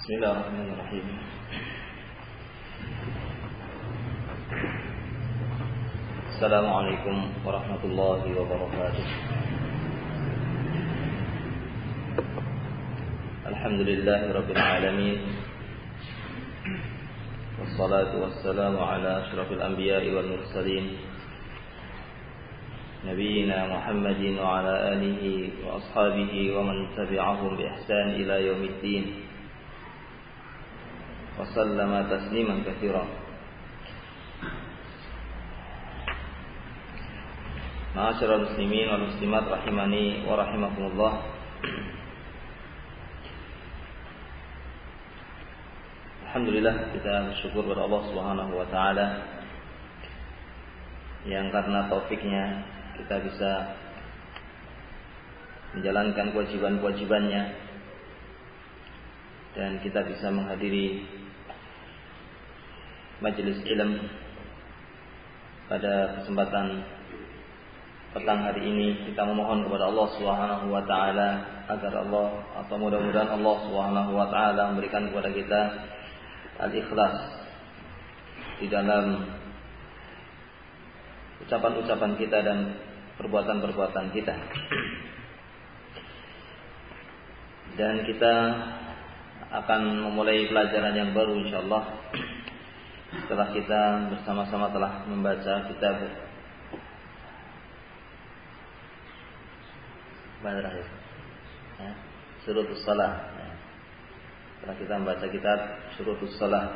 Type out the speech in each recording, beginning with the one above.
Bismillahirrahmanirrahim. Assalamualaikum warahmatullahi wabarakatuh. Alhamdulillahirabbil alamin. Wassalatu wassalamu ala asyrafil anbiya'i wal mursalin. Nabiyyina Muhammadin wa ala alihi wa ashabihi wa man tabi'ahum bi ihsan ila yaumiddin. Wa sallama tasliman katsiran. Ma'asyiral muslimin wal muslimat rahimani wa rahimakumullah. Alhamdulillah, kita bersyukur kepada Allah Subhanahu wa taala yang karena taufiknya kita bisa menjalankan kewajiban-kewajibannya dan kita bisa menghadiri majelis ilmu pada kesempatan petang hari ini. Kita memohon kepada Allah Subhanahu wa taala agar Allah, atau mudah-mudahan Allah Subhanahu wa taala memberikan kepada kita al-ikhlas di dalam ucapan-ucapan kita dan perbuatan-perbuatan kita. Dan kita akan memulai pelajaran yang baru insyaallah setelah kita bersama-sama telah membaca kitab Syurutus Shalah. Setelah kita membaca kitab Syurutus Shalah,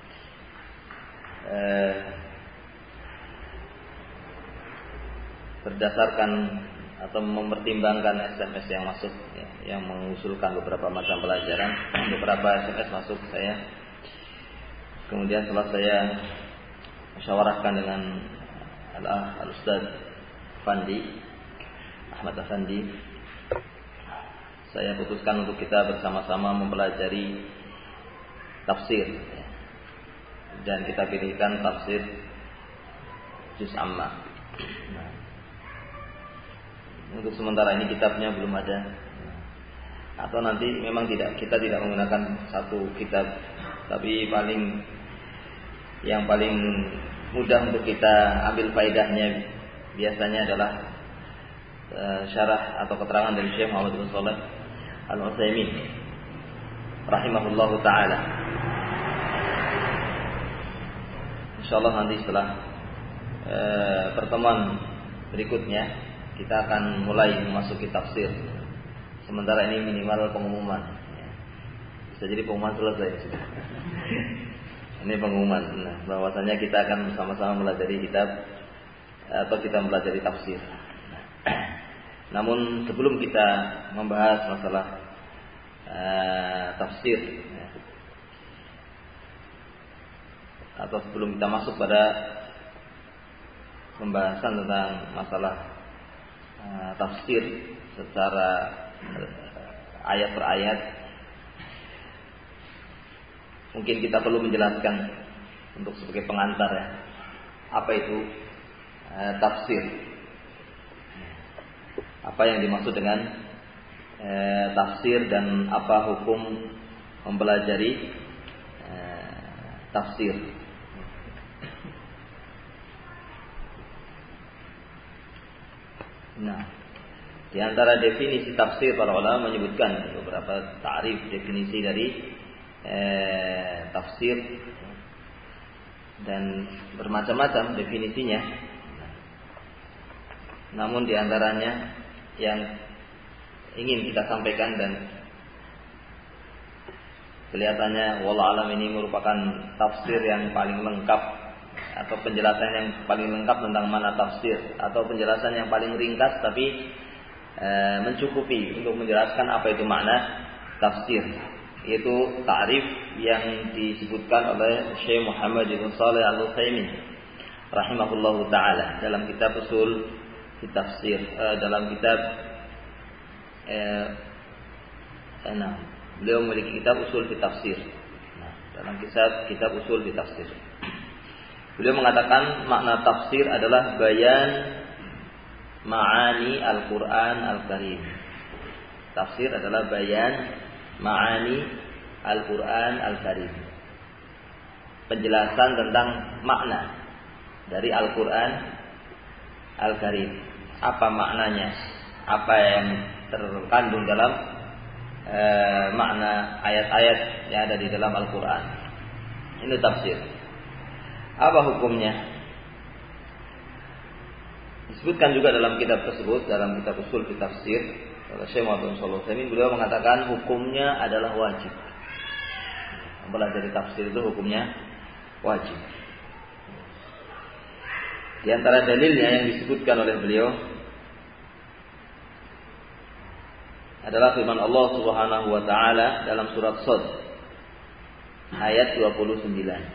berdasarkan atau mempertimbangkan SMS yang masuk, yang mengusulkan beberapa macam pelajaran, beberapa SMS masuk saya. Kemudian setelah saya musyawarahkan dengan Al-Ustaz Fandi Ahmad Afandi, saya putuskan untuk kita bersama-sama mempelajari tafsir, dan kita pilihkan tafsir Juz Amma. Untuk sementara ini kitabnya belum ada, atau nanti memang kita tidak menggunakan satu kitab, tapi yang paling mudah untuk kita ambil faedahnya biasanya adalah syarah atau keterangan dari Syekh Muhammad bin Shalih Al-Utsaimin rahimahullahu taala. Insyaallah nanti setelah pertemuan berikutnya kita akan mulai memasuki tafsir. Sementara ini minimal pengumuman. Bisa jadi pengumuman selesai sudah. Ini pengumuman. Nah, bahwasanya kita akan bersama-sama mempelajari kitab atau kita mempelajari tafsir. Namun sebelum kita membahas masalah tafsir, atau sebelum kita masuk pada pembahasan tentang masalah tafsir secara ayat per ayat, mungkin kita perlu menjelaskan untuk sebagai pengantar ya, apa itu tafsir, apa yang dimaksud dengan tafsir, dan apa hukum mempelajari tafsir. Nah, di antara definisi tafsir, para ulama menyebutkan beberapa ta'rif, definisi dari tafsir, dan bermacam-macam definisinya. Namun di antaranya yang ingin kita sampaikan dan kelihatannya wallahu alam ini merupakan tafsir yang paling lengkap, atau penjelasan yang paling lengkap tentang mana tafsir, atau penjelasan yang paling ringkas tapi mencukupi untuk menjelaskan apa itu makna tafsir, yaitu ta'rif yang disebutkan oleh Syekh Muhammad bin Shalih Al-Utsaimin rahimahullahu taala dalam kitab Ushul Tafsir, dalam kitab beliau memiliki kitab Ushul Tafsir. Dalam kitab Ushul Tafsir beliau mengatakan makna tafsir adalah bayan ma'ani Al-Quran Al-Karim. Tafsir adalah bayan ma'ani Al-Quran Al-Karim. Penjelasan tentang makna dari Al-Quran Al-Karim. Apa maknanya? Apa yang terkandung dalam makna ayat-ayat yang ada di dalam Al-Quran. Ini tafsir. Apa hukumnya? Disebutkan juga dalam kitab tersebut, dalam kitab Ushul fi Tafsir oleh Syekh Muhammad bin Shalih Al-Utsaimin, beliau mengatakan hukumnya adalah wajib. Mempelajari tafsir itu hukumnya wajib. Di antara dalilnya yang disebutkan oleh beliau adalah firman Allah Subhanahu wa taala dalam surat Shad ayat 29.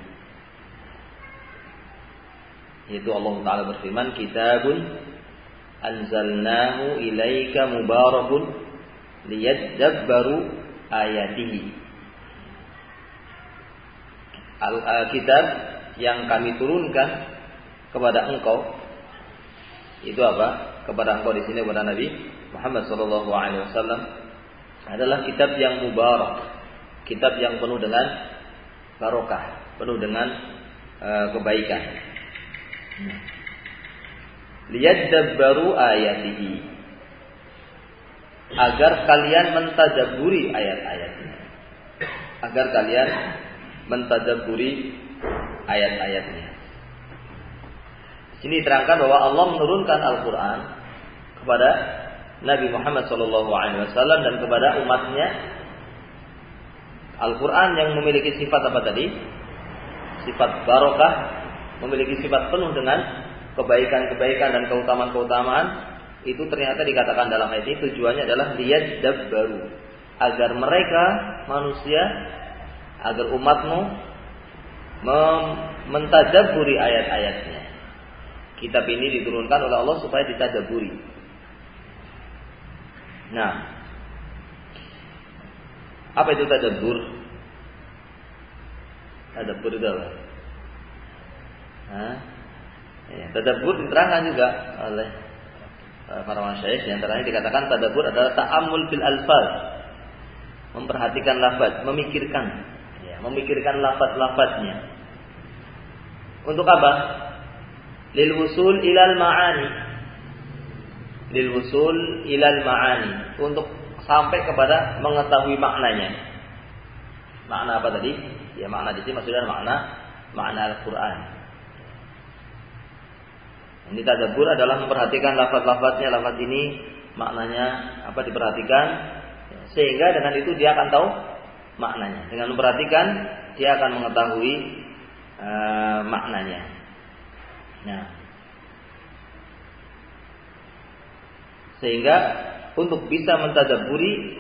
Yaitu Allah taala berfirman, "Kitabun anzalnahu ilaika mubarakun liyadabbaru ayatihi." Kitab yang kami turunkan kepada engkau, itu apa? Kepada engkau di sini kepada Nabi Muhammad sallallahu alaihi wasallam adalah kitab yang mubarak, kitab yang penuh dengan barokah, penuh dengan kebaikan. Liyadabbaru ayatihi, agar kalian mentadabburi ayat-ayatnya. Agar kalian mentadabburi ayat-ayatnya. Di sini diterangkan bahwa Allah menurunkan Al-Quran kepada Nabi Muhammad SAW dan kepada umatnya. Al-Quran yang memiliki sifat apa tadi? Sifat barokah, memiliki sifat penuh dengan kebaikan-kebaikan dan keutamaan-keutamaan. Itu ternyata dikatakan dalam ayat ini tujuannya adalah liyadabbaru, agar mereka manusia, agar umatmu mentadabburi ayat-ayatnya. Kitab ini diturunkan oleh Allah supaya ditadabburi. Nah, apa itu tadabbur? Tadabbur itu apa? Ya, tadabbur diterangkan juga oleh para masyayikh. Di antaranya dikatakan tadabbur adalah ta'ammul fil alfaz, memperhatikan lafaz, memikirkan lafaz-lafaznya. Untuk apa? Lil wusul ilal ma'ani. Lil wusul ilal ma'ani, untuk sampai kepada mengetahui maknanya. Makna apa tadi? Ya, makna di sini maksudnya makna Al-Qur'an. Ini tadabbur adalah memperhatikan lafaz-lafaznya, lafaz ini maknanya apa, diperhatikan sehingga dengan itu dia akan tahu maknanya. Dengan memperhatikan dia akan mengetahui maknanya. Nah, sehingga untuk bisa mentadabburi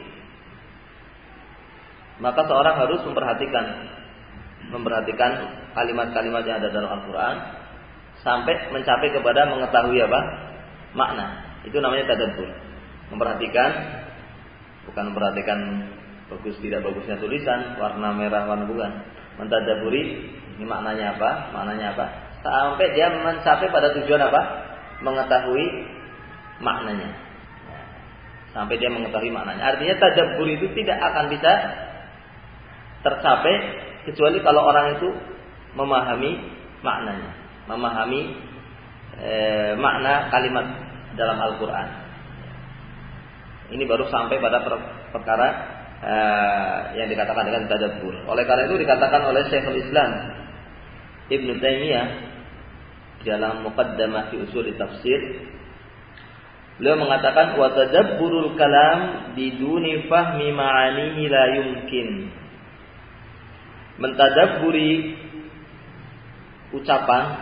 maka seorang harus memperhatikan kalimat-kalimat yang ada dalam Al-Quran sampai mencapai kepada mengetahui apa? Makna. Itu namanya tadabbur. Memperhatikan, bukan memperhatikan bagus tidak bagusnya tulisan, warna merah, warna bukan. Mentadabburi, ini maknanya apa? Maknanya apa? Sampai dia mencapai pada tujuan apa? Mengetahui maknanya. Sampai dia mengetahui maknanya. Artinya tadabbur itu tidak akan bisa tercapai kecuali kalau orang itu memahami maknanya, memahami makna kalimat dalam Al-Quran. Ini baru sampai pada perkara yang dikatakan dengan tadabbur. Oleh karena itu dikatakan oleh Syekhul Islam Ibnu Taimiyah dalam Muqaddamah fi Ushul Tafsir, beliau mengatakan wa tadabburul kalam biduni fahmi ma'anihi la yumkin. Mentadabburi ucapan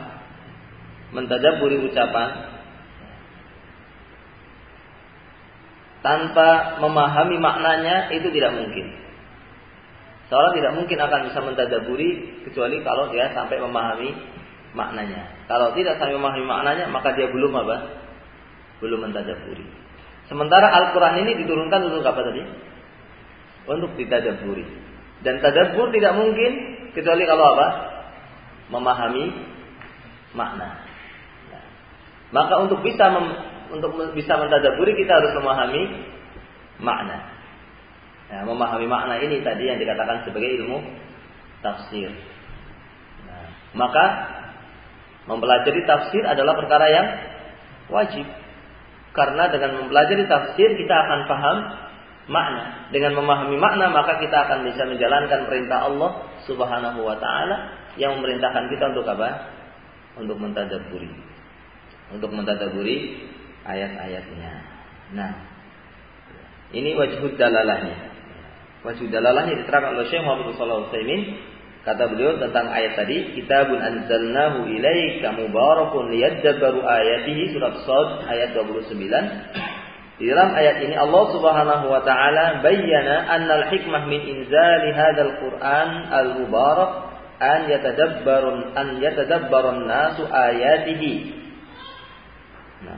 tanpa memahami maknanya itu tidak mungkin. Seorang tidak mungkin akan bisa mentadabburi kecuali kalau dia sampai memahami maknanya. Kalau tidak sampai memahami maknanya maka dia belum apa? Belum mentadabburi. Sementara Al-Quran ini diturunkan untuk apa tadi? Untuk ditadabburi. Dan tadabbur tidak mungkin kecuali kalau apa? Memahami makna. Nah, maka untuk bisa mentadabburi kita harus memahami makna. Nah, memahami makna ini tadi yang dikatakan sebagai ilmu tafsir. Nah, maka mempelajari tafsir adalah perkara yang wajib. Karena dengan mempelajari tafsir kita akan paham makna. Dengan memahami makna maka kita akan bisa menjalankan perintah Allah Subhanahu wa taala yang memerintahkan kita untuk apa? Untuk mentadabburi. Untuk mentadabburi ayat-ayatnya. Nah, ini wajhud dalalahnya. Wajhud dalalahnya diterangkan oleh Syekh Muhammad Shalih Al-Utsaimin. Kata beliau tentang ayat tadi, kitabun anzalnahu ilaika mubarakun liyadabbaru ayatihi, surat Shad ayat 29. Di dalam ayat ini Allah Subhanahu wa taala bayyana annal hikmah min inzali hadzal Qur'an al-mubarak an yatadabbarun nasu ayatihi. Nah,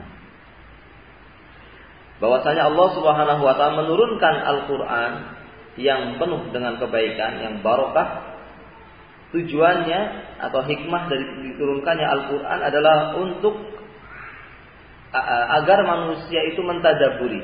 bahwasanya Allah Subhanahu wa taala menurunkan Al-Qur'an yang penuh dengan kebaikan, yang barokah. Tujuannya atau hikmah dari diturunkannya Al-Quran adalah untuk agar manusia itu mentadaburi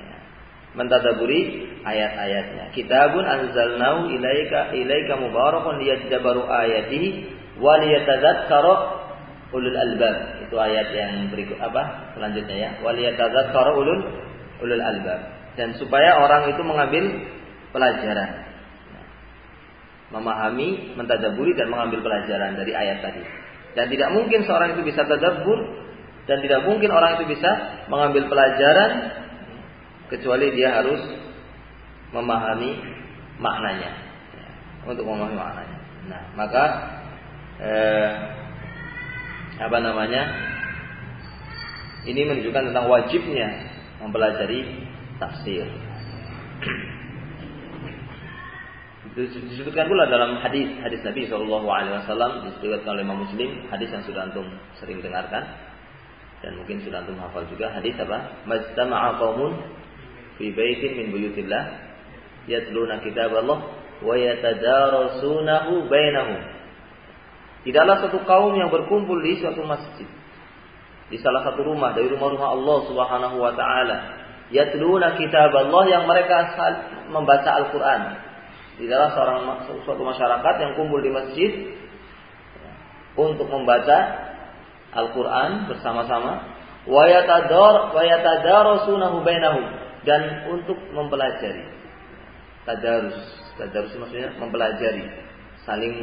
ayat-ayatnya. Kitabun anzalnahu ilaika mubarakun liyadabbaru ayatihi wa liyatadzakkara ulul albab. Itu ayat yang berikut selanjutnya ya. Wa liyatadzakkara ulul albab. Dan supaya orang itu mengambil pelajaran. Memahami, mentadabburi dan mengambil pelajaran dari ayat tadi. Dan tidak mungkin seorang itu bisa tadabbur dan tidak mungkin orang itu bisa mengambil pelajaran kecuali dia harus memahami maknanya. Untuk memahami maknanya. Nah, maka ini menunjukkan tentang wajibnya mempelajari tafsir. Disebutkan pula dalam hadis Nabi SAW, disebutkan oleh Imam Muslim, hadis yang sudah antum sering dengarkan dan mungkin sudah antum hafal juga. Hadis apa? Majtama'a qaumun fi baitin min buyutillah yatluna kitaballah wa yatadarasunahu bainahum. Tidaklah satu kaum yang berkumpul di suatu masjid, di salah satu rumah dari rumah-rumah Allah Subhanahu wa taala, yatluna kitaballah, yang mereka membaca Al-Qur'an. Tidaklah suatu masyarakat yang kumpul di masjid untuk membaca Al-Quran bersama-sama, wa yatadarasunahu bainahum, dan untuk mempelajari. Tadarus maksudnya mempelajari, saling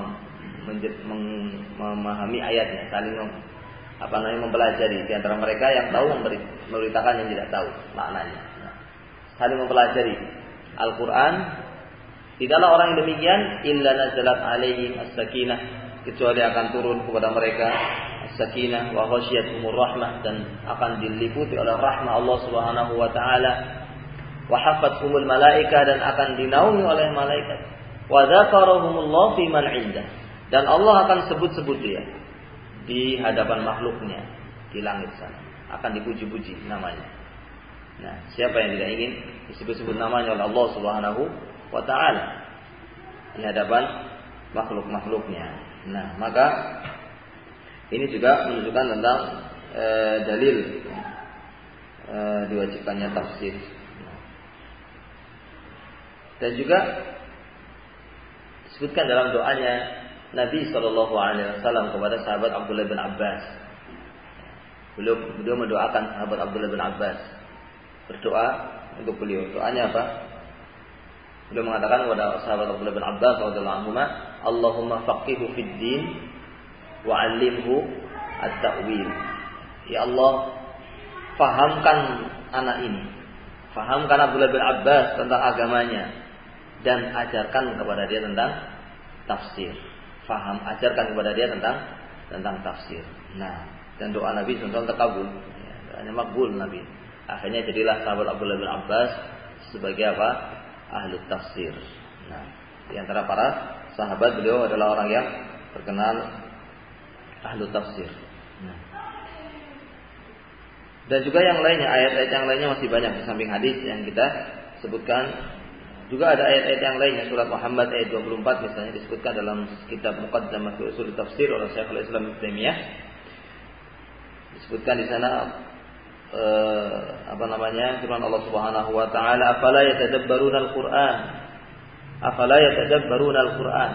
memahami ayatnya, saling mempelajari di antara mereka yang tahu memberitakan yang tidak tahu maknanya. Saling mempelajari Al-Quran. Tidaklah orang yang demikian illa nazalat alaihim as-sakinah, kecuali akan turun kepada mereka as-sakinah wa ghasyiyatuhumur rahmah, dan akan diliputi oleh rahmah Allah Subhanahu wa taala, wa hafathumul malaika, dan akan dinaungi oleh malaikat, wa dzakarahumullah fi man 'indah, dan Allah akan sebut-sebut dia di hadapan makhluknya di langit sana, akan dipuji-puji namanya. Nah, siapa yang tidak ingin disebut-sebut namanya oleh Allah Subhanahu wa ta'ala di hadapan makhluk-makhluknya. Nah, maka ini juga menunjukkan tentang dalil diwajibkannya tafsir. Dan juga disebutkan dalam doanya Nabi SAW kepada sahabat Abdullah bin Abbas. Beliau mendoakan sahabat Abdullah bin Abbas, berdoa untuk beliau. Doanya apa? Beliau mengatakan kepada sahabat Abdullah bin Abbas radhiyallahu anhu, Allahumma faqihhu fid din wa 'allimhu at-ta'wil. Ya Allah, fahamkan anak ini, fahamkan Abdullah bin Abbas tentang agamanya, dan ajarkan kepada dia tentang tafsir. Ajarkan kepada dia tentang tafsir. Nah, dan doa Nabi SAW terkabul. Doanya makbul Nabi. Akhirnya jadilah sahabat Abdullah bin Abbas sebagai apa? Ahlu tafsir. Nah, di antara para sahabat beliau adalah orang yang terkenal ahlu tafsir. Nah. Dan juga yang lainnya, ayat-ayat yang lainnya masih banyak di samping hadis yang kita sebutkan. Juga ada ayat-ayat yang lainnya, surat Muhammad ayat 24 misalnya disebutkan dalam kitab Muqaddamah fi Ushul Tafsir oleh Syekhul Islam Ibnu Taimiyah. Disebutkan di sana firman Allah Subhanahu wa taala, afala yatadabbaruna al-Qur'an. Afala yatadabbaruna al-Qur'an.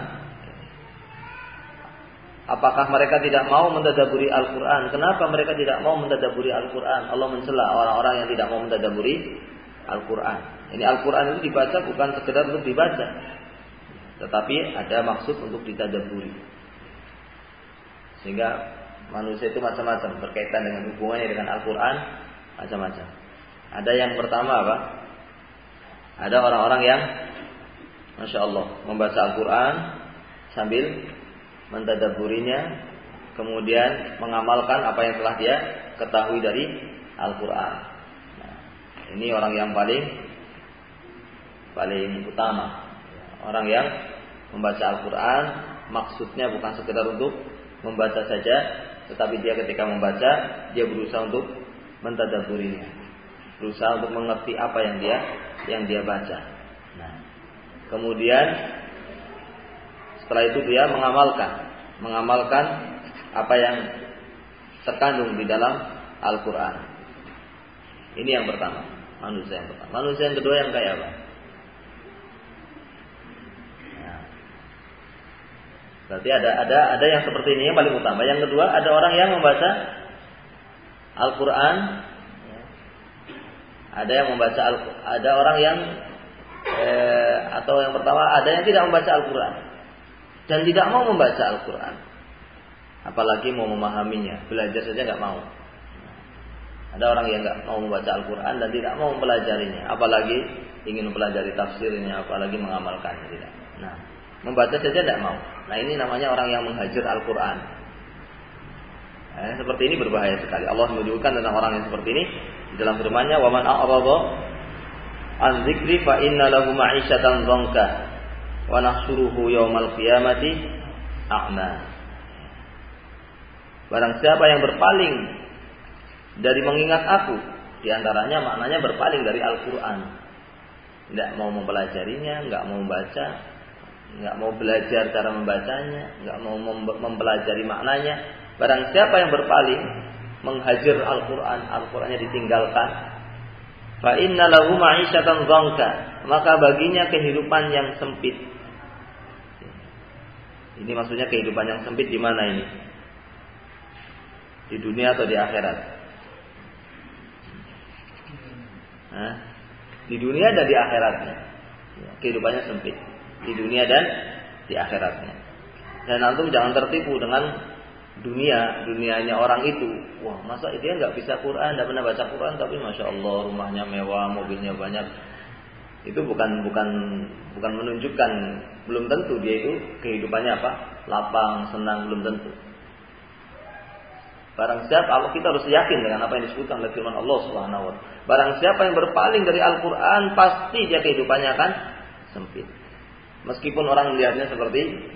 Apakah mereka tidak mau mentadabburi Al-Qur'an? Kenapa mereka tidak mau mentadabburi Al-Qur'an? Allah mencela orang-orang yang tidak mau mentadabburi Al-Qur'an. Ini Al-Qur'an itu dibaca bukan sekedar untuk dibaca, tetapi ada maksud untuk ditadabburi. Sehingga manusia itu macam-macam berkaitan dengan hubungannya dengan Al-Qur'an, macam-macam. Ada yang pertama apa? Ada orang-orang yang Masya Allah membaca Al-Quran sambil mentadabburinya, kemudian mengamalkan apa yang telah dia ketahui dari Al-Quran. Nah, ini orang yang paling utama. Orang yang membaca Al-Quran maksudnya bukan sekedar untuk membaca saja, tetapi dia ketika membaca dia berusaha untuk mentadabburinya, berusaha untuk mengerti apa yang dia baca. Nah, kemudian setelah itu dia mengamalkan apa yang terkandung di dalam Al-Quran. Ini yang pertama, manusia yang pertama. Manusia yang kedua yang kayak apa? Nah, berarti ada yang seperti ini yang paling utama. Yang kedua, ada orang yang membaca Al-Quran. Ada orang yang atau yang pertama, ada yang tidak membaca Al-Quran dan tidak mau membaca Al-Quran, apalagi mau memahaminya, belajar saja nggak mau. Ada orang yang nggak mau membaca Al-Quran dan tidak mau mempelajarinya, apalagi ingin mempelajari tafsirnya, apalagi mengamalkannya, tidak. Nah, membaca saja tidak mau. Nah, ini namanya orang yang menghajar Al-Quran. Seperti ini berbahaya sekali. Allah menunjukkan tentang orang yang seperti ini di dalam firman-Nya, "Wa man a'rada an dzikri fa inna lahu ma'isyatan dhanka wa nahsyuruhu yaumal qiyamati a'ma." Barang siapa yang berpaling dari mengingat aku, di antaranya maknanya berpaling dari Al-Quran, tidak mau mempelajarinya, nggak mau membaca, nggak mau belajar cara membacanya, nggak mau mempelajari maknanya. Barang siapa yang berpaling, menghajar Al-Quran, Al-Qurannya ditinggalkan, fa inna lahu ma'isyatan dhanka, maka baginya kehidupan yang sempit. Ini maksudnya kehidupan yang sempit di mana ini? Di dunia atau di akhirat? Di dunia dan di akhiratnya. Kehidupannya sempit di dunia dan di akhiratnya. Dan antum jangan tertipu dengan dunianya orang itu. Wah, masa dia nggak bisa Quran, nggak pernah baca Quran, tapi masya Allah rumahnya mewah, mobilnya banyak. Itu bukan menunjukkan, belum tentu dia itu kehidupannya apa, lapang, senang, belum tentu. Barang siapa, kita harus yakin dengan apa yang disebutkan oleh firman Allah Subhanahu wa taala. Barang siapa yang berpaling dari Al-Quran, pasti dia kehidupannya akan sempit. Meskipun orang melihatnya seperti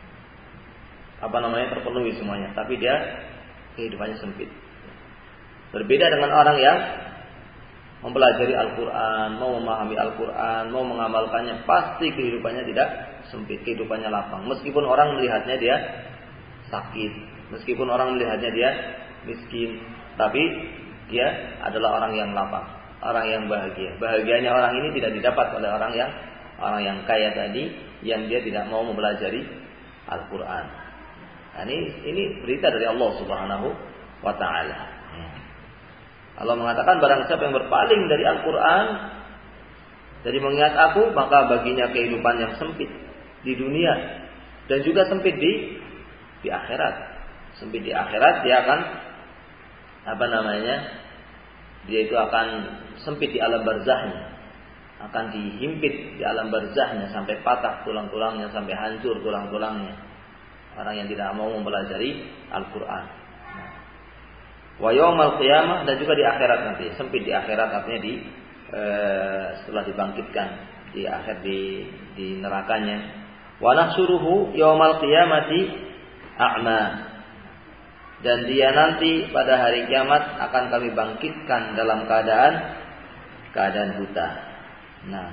terpenuhi semuanya, tapi dia kehidupannya sempit. Berbeda dengan orang yang mempelajari Al-Quran, mau memahami Al-Quran, mau mengamalkannya, pasti kehidupannya tidak sempit, kehidupannya lapang. Meskipun orang melihatnya dia sakit, meskipun orang melihatnya dia miskin, tapi dia adalah orang yang lapang, orang yang bahagia. Bahagianya orang ini tidak didapat oleh orang yang kaya tadi, yang dia tidak mau mempelajari Al-Quran. Nah, ini berita dari Allah Subhanahu wa taala. Allah mengatakan barang siapa yang berpaling dari Al-Quran, dari mengingat aku, maka baginya kehidupan yang sempit di dunia dan juga sempit di akhirat. Sempit di akhirat, dia akan dia itu akan sempit di alam barzahnya, akan dihimpit di alam barzahnya sampai patah tulang-tulangnya, sampai hancur tulang-tulangnya. Orang yang tidak mau mempelajari Al-Quran. Wa yaumal qiyamah, dan juga di akhirat nanti. Sempit di akhirat artinya setelah dibangkitkan di nerakanya. Wa nahsyuruhu yaumal qiyamati a'ma, dan dia nanti pada hari kiamat akan kami bangkitkan dalam keadaan buta. Nah,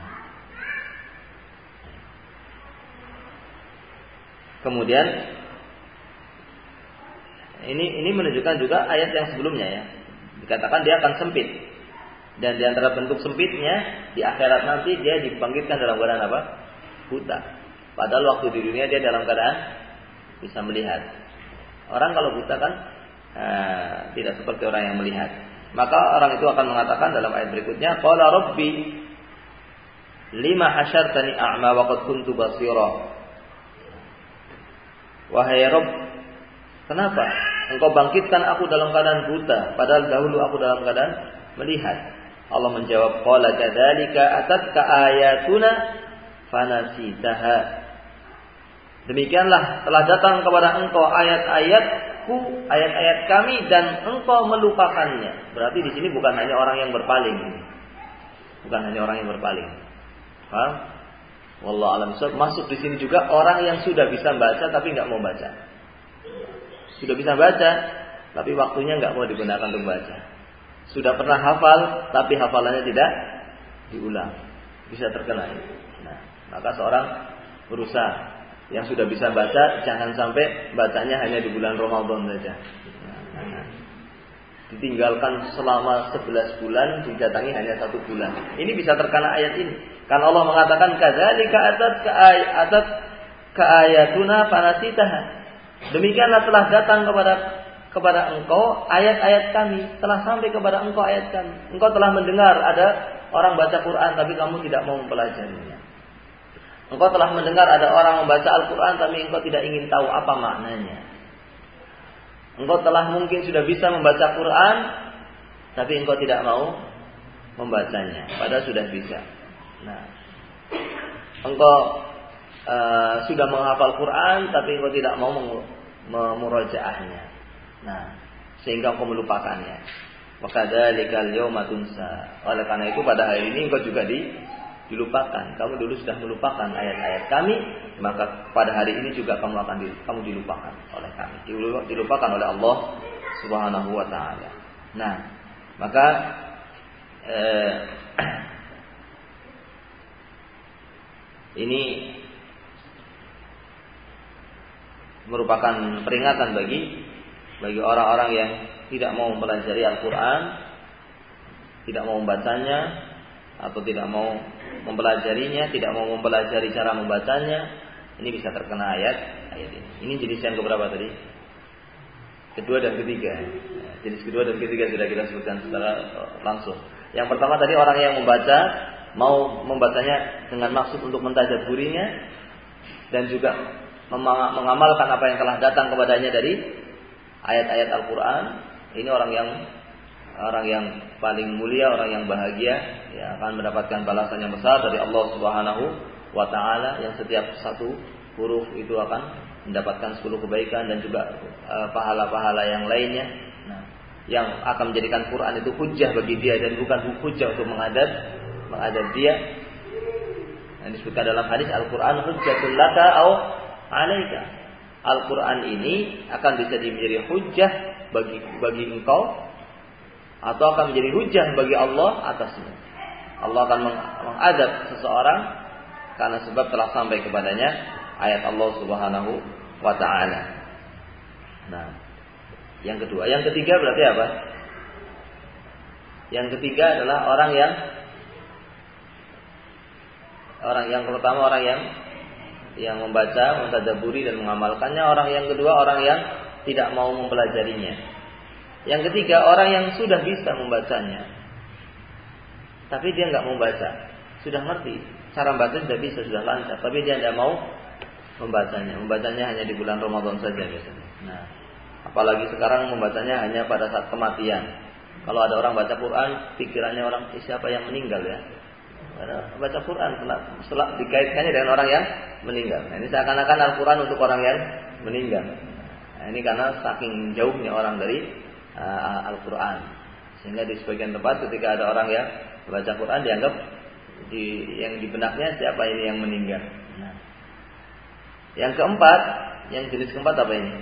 kemudian ini menunjukkan juga ayat yang sebelumnya ya. Dikatakan dia akan sempit. Dan di antara bentuk sempitnya di akhirat nanti dia dibangkitkan dalam keadaan apa? Buta. Padahal waktu di dunia dia dalam keadaan bisa melihat. Orang kalau buta kan tidak seperti orang yang melihat. Maka orang itu akan mengatakan dalam ayat berikutnya, qala rabbi lima hasyartani a'ma wa qad kuntu basira. Wahai Rabb, kenapa engkau bangkitkan aku dalam keadaan buta padahal dahulu aku dalam keadaan melihat? Allah menjawab, qala kadzalika atatka ayatuna fanasitaha. Demikianlah telah datang kepada engkau ayat-ayatku, ayat-ayat kami dan engkau melupakannya. Berarti di sini bukan hanya orang yang berpaling. Bukan hanya orang yang berpaling. Paham? Wallahu a'lam bishawab. Masuk di sini juga orang yang sudah bisa baca tapi enggak mau baca. Sudah bisa baca tapi waktunya enggak mau digunakan untuk baca. Sudah pernah hafal tapi hafalannya tidak diulang. Bisa terkena. Nah, maka seorang berusaha yang sudah bisa baca jangan sampai bacanya hanya di bulan Ramadan saja. Ditinggalkan selama 11 bulan, didatangi hanya 1 bulan. Ini bisa terkena ayat ini. Kan Allah mengatakan kadzalika atatka ayatuna fanasitaha. Demikianlah telah datang kepada engkau ayat-ayat kami, telah sampai kepada engkau ayat kami. Engkau telah mendengar ada orang baca Quran tapi kamu tidak mau mempelajarinya. Engkau telah mendengar ada orang membaca Al-Quran tapi engkau tidak ingin tahu apa maknanya. Engkau telah mungkin sudah bisa membaca Quran tapi engkau tidak mau membacanya, padahal sudah bisa. Nah, engkau sudah menghafal Quran tapi engkau tidak mau memurajaahnya. Nah, sehingga engkau melupakannya. Maka dzalikal yauma tunsa. Oleh karena itu pada hari ini engkau juga dilupakan. Kamu dulu sudah melupakan ayat-ayat kami, maka pada hari ini juga kamu dilupakan oleh kami. Dilupakan oleh Allah Subhanahu wa taala. Nah, maka ini merupakan peringatan bagi orang-orang yang tidak mau mempelajari Al-Quran, tidak mau membacanya, atau tidak mau mempelajarinya, tidak mau mempelajari cara membacanya. Ini bisa terkena ayat ini. Ini jenis yang keberapa tadi? Kedua dan ketiga. Jenis kedua dan ketiga sudah kita sebutkan secara langsung. Yang pertama tadi orang yang membaca, mau membacanya dengan maksud untuk mentadaburinya dan juga mengamalkan apa yang telah datang kepadanya dari ayat-ayat Al-Quran. Ini orang yang paling mulia, orang yang bahagia, ya, akan mendapatkan balasan yang besar dari Allah Subhanahu wa taala, yang setiap satu huruf itu akan mendapatkan 10 kebaikan dan juga pahala-pahala yang lainnya. Nah, yang akan menjadikan Quran itu hujjah bagi dia dan bukan hujjah untuk mengadab dia. Yang disebutkan dalam hadis, Al-Quran hujjatul laka au alaika. Al-Quran ini akan bisa menjadi hujjah bagi engkau atau akan menjadi hujjah bagi Allah atasmu. Allah akan mengadab seseorang karena sebab telah sampai kepadanya ayat Allah Subhanahu wa taala. Nah, yang kedua, yang ketiga berarti apa? Yang ketiga adalah orang yang pertama orang yang membaca, mentadaburi dan mengamalkannya. Orang yang kedua orang yang tidak mau mempelajarinya. Yang ketiga orang yang sudah bisa membacanya, tapi dia nggak mau baca. Sudah ngerti cara membaca, sudah bisa, sudah lancar, tapi dia tidak mau membacanya. Membacanya hanya di bulan Ramadan saja biasanya. Nah, apalagi sekarang membacanya hanya pada saat kematian. Kalau ada orang baca Quran, pikirannya orang siapa yang meninggal ya. Baca Quran setelah dikaitkannya dengan orang yang meninggal. Nah, ini seakan-akan Al-Quran untuk orang yang meninggal. Nah, ini karena saking jauhnya orang dari Al-Quran, sehingga di sebagian tempat ketika ada orang yang baca Quran dianggap yang di benaknya siapa ini yang meninggal. Nah, yang keempat, yang jenis keempat apa ini?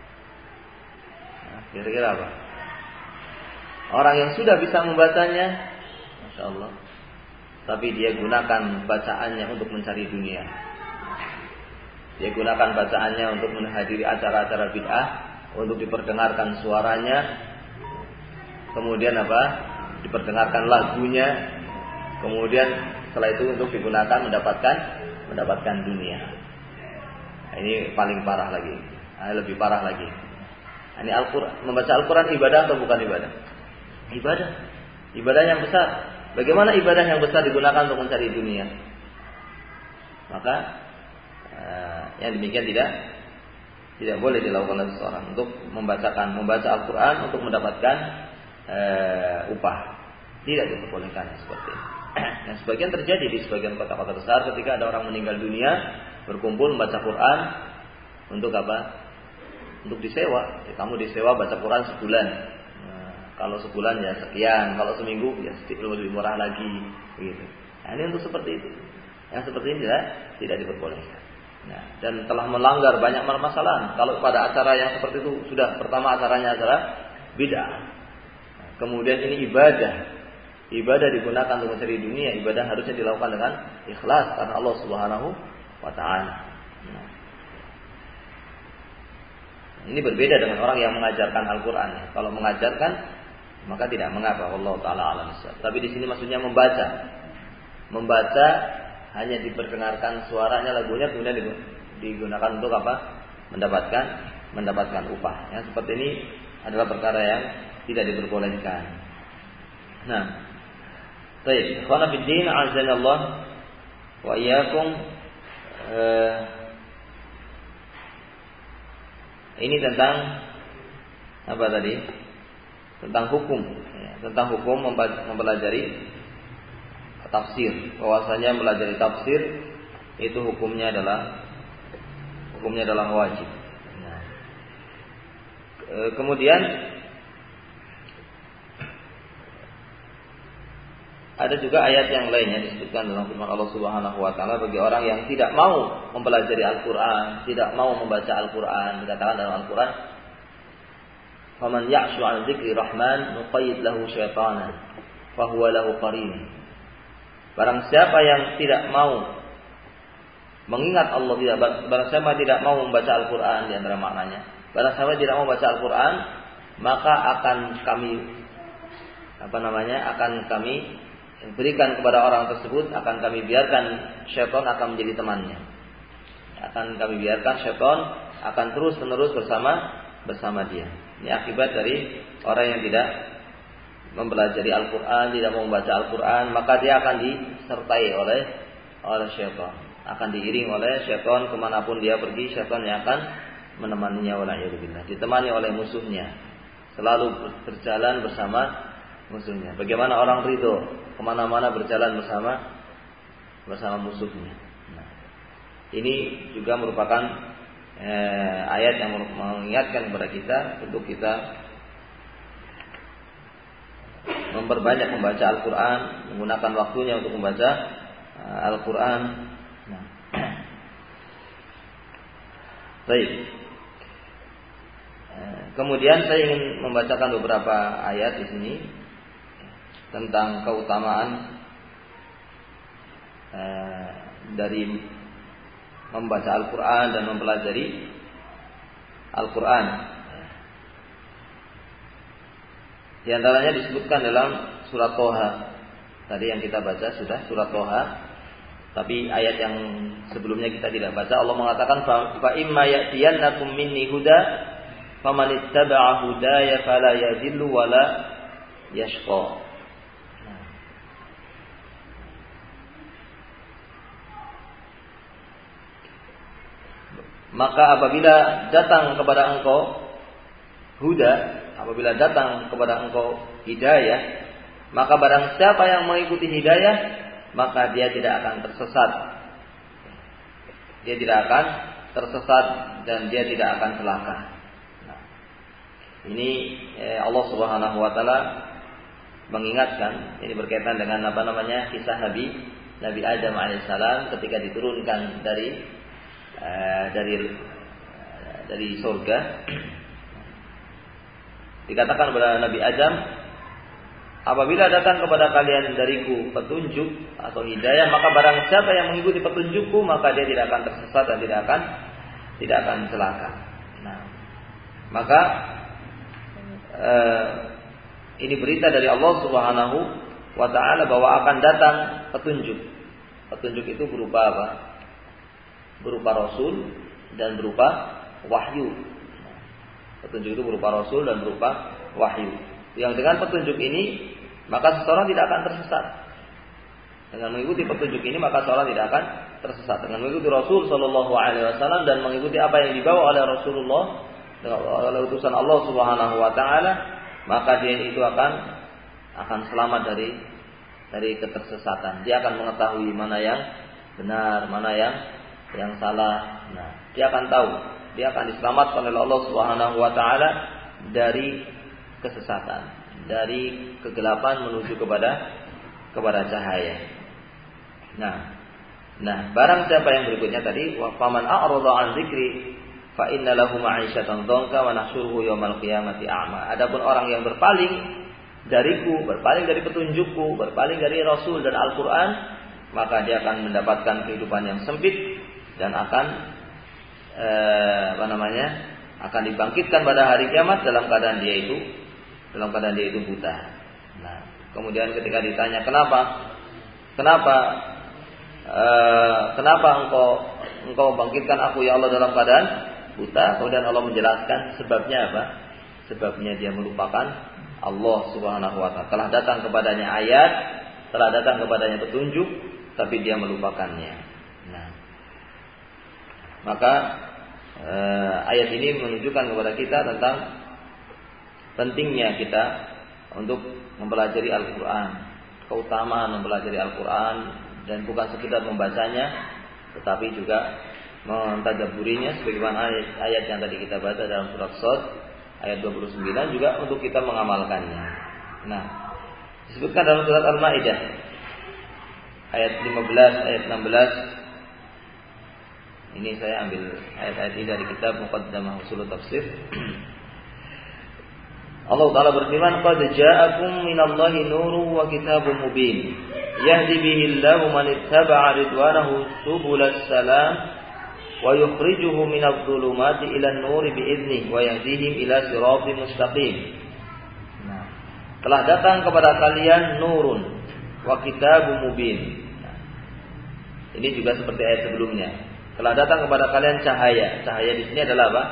Nah, kira-kira apa? Orang yang sudah bisa membacanya, Masya Allah, tapi dia gunakan bacaannya untuk mencari dunia. Dia gunakan bacaannya untuk menghadiri acara-acara bid'ah, untuk diperdengarkan suaranya, kemudian diperdengarkan lagunya, kemudian setelah itu untuk digunakan mendapatkan dunia. Ini paling parah lagi, lebih parah lagi. Ini membaca Al-Quran ibadah atau bukan ibadah? Ibadah yang besar. Bagaimana ibadah yang besar digunakan untuk mencari dunia? Maka yang demikian tidak boleh dilakukan oleh seseorang untuk membaca Al-Quran untuk mendapatkan upah. Tidak diperbolehkan seperti ini. Nah, sebagian terjadi di sebagian kota-kota besar ketika ada orang meninggal dunia berkumpul membaca Quran untuk apa? Untuk disewa. Kamu disewa baca Quran sebulan. Nah, kalau sebulan ya sekian, kalau seminggu ya lebih murah lagi, begitu. Nah, ini untuk seperti itu. Yang seperti ini tidak diperbolehkan. Nah, dan telah melanggar banyak permasalahan. Kalau pada acara yang seperti itu sudah pertama acaranya adalah bid'ah. Nah, kemudian ini ibadah. Ibadah digunakan untuk mencari dunia. Ibadah harusnya dilakukan dengan ikhlas karena Allah Subhanahu wa ta'ala. Nah, ini berbeda dengan orang yang mengajarkan Al-Quran. Kalau mengajarkan maka tidak mengapa, Allah Ta'ala alam. Tapi di sini maksudnya membaca hanya diperdengarkan suaranya, lagunya, kemudian digunakan untuk apa? Mendapatkan upah. Yang seperti ini adalah perkara yang tidak diperbolehkan. Nah, baik, ikhwan fillah, azanallah wa iyyakum. Ini tentang apa tadi? Tentang hukum, tentang hukum mempelajari tafsir. Bahwasanya mempelajari tafsir itu hukumnya adalah wajib. Nah, kemudian ada juga ayat yang lainnya disebutkan dalam firman Allah Subhanahu wa taala bagi orang yang tidak mau mempelajari Al-Qur'an, tidak mau membaca Al-Qur'an, dikatakan dalam Al-Qur'an, "Faman ya'shu 'an dzikri rahman nuqayyid lahu syaitanan fa huwa lahu qarin." Barang siapa yang tidak mau mengingat Allah, barang siapa tidak mau membaca Al-Qur'an, di antara maknanya, barang siapa tidak mau membaca Al-Qur'an, maka akan kami berikan kepada orang tersebut, akan kami biarkan syaitan akan menjadi temannya. Akan kami biarkan syaitan akan terus-menerus bersama dia. Ini akibat dari orang yang tidak mempelajari Al-Quran, tidak mau membaca Al-Quran, maka dia akan disertai oleh syaitan. Akan diiring oleh syaitan kemanapun dia pergi, syaitan yang akan menemaninya, wala'iyadzubillah. Ditemani oleh musuhnya. Selalu berjalan bersama musuhnya. Bagaimana orang ridho kemana-mana berjalan bersama musuhnya. Nah, ini juga merupakan ayat yang mengingatkan kepada kita untuk kita memperbanyak membaca Al-Quran, menggunakan waktunya untuk membaca Al-Quran. Nah, baik. Kemudian saya ingin membacakan beberapa ayat di sini tentang keutamaan dari membaca Al-Quran dan mempelajari Al-Quran. Di antaranya disebutkan dalam surat Toha. Tadi yang kita baca sudah surat Toha. Tapi ayat yang sebelumnya kita tidak baca, Allah mengatakan fa imma ya'tiyannakum minni huda faman ittaba'a hudaya fala yadhillu wala yashqa. Maka apabila datang kepada engkau huda, apabila datang kepada engkau hidayah, maka barang siapa yang mengikuti hidayah, maka dia tidak akan tersesat. Dia tidak akan tersesat dan dia tidak akan celaka. Nah, ini Allah Subhanahu wa taala mengingatkan, ini berkaitan dengan kisah Nabi Adam alaihissalam ketika diturunkan dari surga. Dikatakan kepada Nabi Adam, apabila datang kepada kalian dariku petunjuk atau hidayah, maka barang siapa yang mengikuti petunjukku, maka dia tidak akan tersesat dan tidak akan celaka. Nah, maka Ini berita dari Allah Subhanahu wa taala bahwa akan datang petunjuk. Petunjuk itu berupa apa? Berupa rasul dan berupa wahyu. Petunjuk itu berupa rasul dan berupa wahyu. Yang dengan petunjuk ini maka seseorang tidak akan tersesat. Dengan mengikuti petunjuk ini maka seseorang tidak akan tersesat. Dengan mengikuti Rasul Shallallahu Alaihi Wasallam dan mengikuti apa yang dibawa oleh Rasulullah, oleh utusan Allah Subhanahu Wa Taala, maka dia itu akan selamat dari ketersesatan. Dia akan mengetahui mana yang benar, mana yang salah. Nah, dia akan tahu. Dia akan diselamatkan oleh Allah Subhanahu Wa Taala dari kesesatan, dari kegelapan menuju kepada cahaya. Nah, barang siapa yang berikutnya tadi, wa faman a'rada 'an dzikri fa inna lahu ma'isyatan dhanka wa nahsyuruhu yaumal qiyamati a'ma. Adapun orang yang berpaling dariku, berpaling dari petunjukku, berpaling dari Rasul dan Al-Qur'an, maka dia akan mendapatkan kehidupan yang sempit dan akan akan dibangkitkan pada hari kiamat dalam keadaan dia itu buta. Nah, kemudian ketika ditanya kenapa engkau bangkitkan aku ya Allah dalam keadaan buta? Kemudian Allah menjelaskan sebabnya apa? Sebabnya dia melupakan Allah Subhanahu wa taala. Telah datang kepadanya ayat, telah datang kepadanya petunjuk, tapi dia melupakannya. Nah, maka ayat ini menunjukkan kepada kita tentang pentingnya kita untuk mempelajari Al-Quran, keutamaan mempelajari Al-Quran, dan bukan sekedar membacanya, tetapi juga mentadabburinya sebagaimana ayat yang tadi kita baca dalam surat Shad ayat 29, juga untuk kita mengamalkannya. Nah, disebutkan dalam surat Al-Maidah ayat 15, ayat 16. Ini saya ambil ayat-ayat ini dari kitab Muqaddamah Ushul Tafsir. Allah Ta'ala berfirman, qad ja'akum minallahi nurun wa kitabun mubin yahdi bihi Allahu man ittaba'a ridwanahu subulas salam wa yukhrijuhu minadh dhulumati ilan nuri bi'idnihi wa yahdihim ila siratin mustaqim. Nah, telah datang kepada kalian nurun wa kitabun mubin. Nah, ini juga seperti ayat sebelumnya. Telah datang kepada kalian cahaya. Cahaya di sini adalah apa?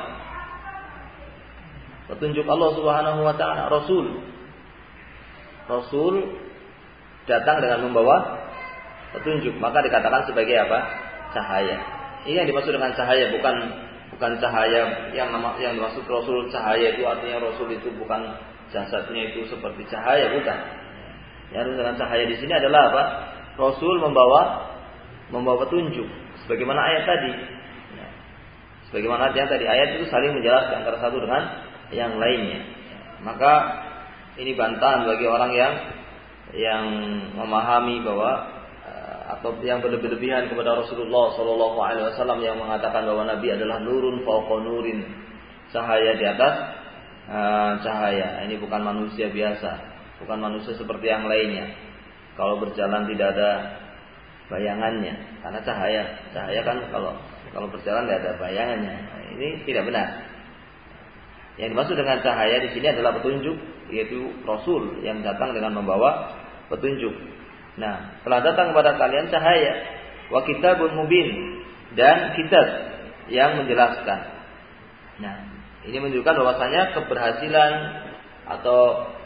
Petunjuk Allah Subhanahu wa taala, Rasul. Rasul datang dengan membawa petunjuk, maka dikatakan sebagai apa? Cahaya. Ini yang dimaksud dengan cahaya, bukan cahaya yang dimaksud Rasul cahaya itu artinya Rasul itu bukan jasadnya itu seperti cahaya, bukan. Yang dengan cahaya di sini adalah apa? Rasul membawa petunjuk, sebagaimana ayat tadi. Ya. Sebagaimana ayat tadi, ayat itu saling menjelaskan antara satu dengan yang lainnya. Maka ini bantahan bagi orang yang memahami bahwa atau yang berlebihan kepada Rasulullah Shallallahu Alaihi Wasallam yang mengatakan bahwa Nabi adalah nurun fauqa nurin, cahaya di atas cahaya. Ini bukan manusia biasa, bukan manusia seperti yang lainnya. Kalau berjalan tidak ada bayangannya, karena cahaya kan kalau berjalan tidak ada bayangannya. Ini tidak benar. Yang dimaksud dengan cahaya di sini adalah petunjuk, yaitu Rasul yang datang dengan membawa petunjuk. Nah, telah datang kepada kalian cahaya, wa kitabun mubin, dan kitab yang menjelaskan. Nah, ini menunjukkan bahwasanya keberhasilan atau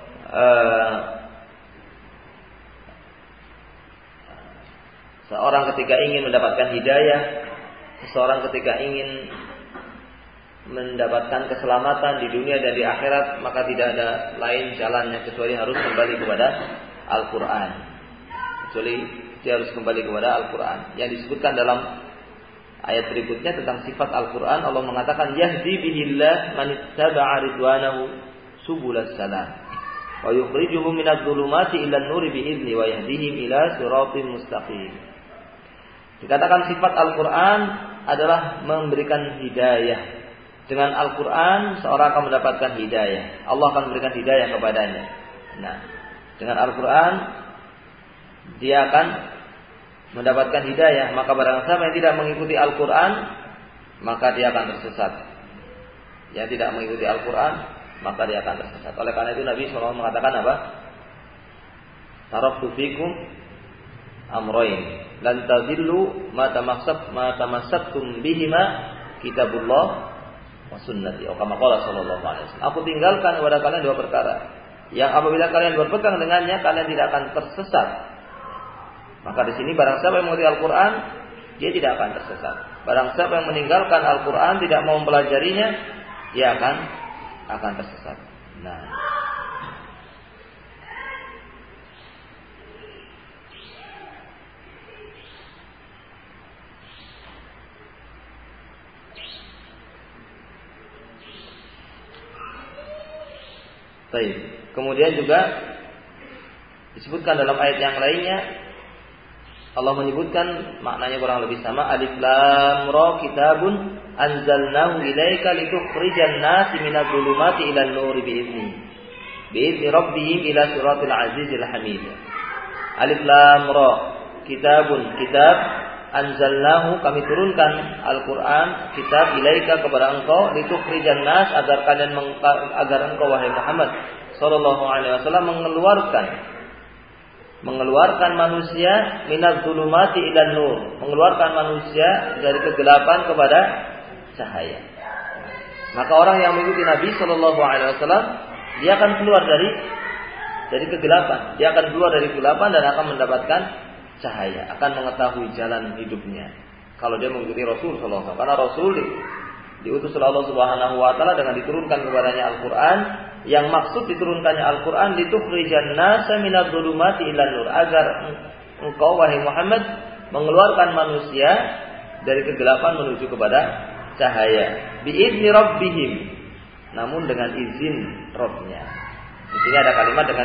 seorang ketika ingin mendapatkan hidayah, seseorang ketika ingin mendapatkan keselamatan di dunia dan di akhirat, maka tidak ada lain jalannya kecuali harus kembali kepada Al-Quran. Kecuali dia harus kembali kepada Al-Quran. Yang disebutkan dalam ayat berikutnya tentang sifat Al-Quran, Allah mengatakan yahdi bihillah man ittaba'a ridwanahu subulas salam wa yukhrijuhum minadh dhulumati ilan nuri bi'izni wa yahdihim ila siratin mustaqim. Dikatakan sifat Al-Quran adalah memberikan hidayah. Dengan Al-Quran seorang akan mendapatkan hidayah. Allah akan memberikan hidayah kepadanya. Nah, dengan Al-Quran dia akan mendapatkan hidayah. Maka barang siapa yang tidak mengikuti Al-Quran, maka dia akan tersesat. Yang tidak mengikuti Al-Quran, maka dia akan tersesat. Oleh karena itu Nabi SAW mengatakan apa? Taraktu fikum amrayn lan tadillu ma tamassaktum bihima kitabullah wa sunnati. Kama qala sallallahu alaihi wasallam. Aku tinggalkan kepada kalian dua perkara yang apabila kalian berpegang dengannya kalian tidak akan tersesat. Maka di sini barang siapa yang mengerti Al-Qur'an, dia tidak akan tersesat. Barang siapa yang meninggalkan Al-Qur'an, tidak mau mempelajarinya, dia akan tersesat. Nah, baik. Kemudian juga disebutkan dalam ayat yang lainnya, Allah menyebutkan maknanya kurang lebih sama. Alif lam ra kitabun anzalnahu ilaika litukhrijan nasi minadh dhulumati ilan nuri bi'izni rabbihim ila siratil azizil hamid. Alif lam ra kitabun, kitab, anzalnahu, kami turunkan Al-Quran, kitab, ilaika, kepada engkau, litukhrijan nas, agar engkau wahai Muhammad sallallahu alaihi wasallam mengeluarkan manusia minadh dhulumati ilan nur, mengeluarkan manusia dari kegelapan kepada cahaya. Maka orang yang mengikuti Nabi sallallahu alaihi wasallam, dia akan keluar dari kegelapan, dia akan keluar dari kegelapan dan akan mendapatkan cahaya, akan mengetahui jalan hidupnya. Kalau dia mengikuti Rasul sallallahu alaihi wasallam, karena Rasul diutus oleh Allah Subhanahu wa taala dengan diturunkan kepadanya Al-Qur'an, yang maksud diturunkannya Al-Qur'an litukhrijan nasa minadh dhulumati ilan nur, agar engkau wahai Muhammad mengeluarkan manusia dari kegelapan menuju kepada cahaya. Bi'izni rabbihim, namun dengan izin Rabb-nya. Di sini ada kalimat dengan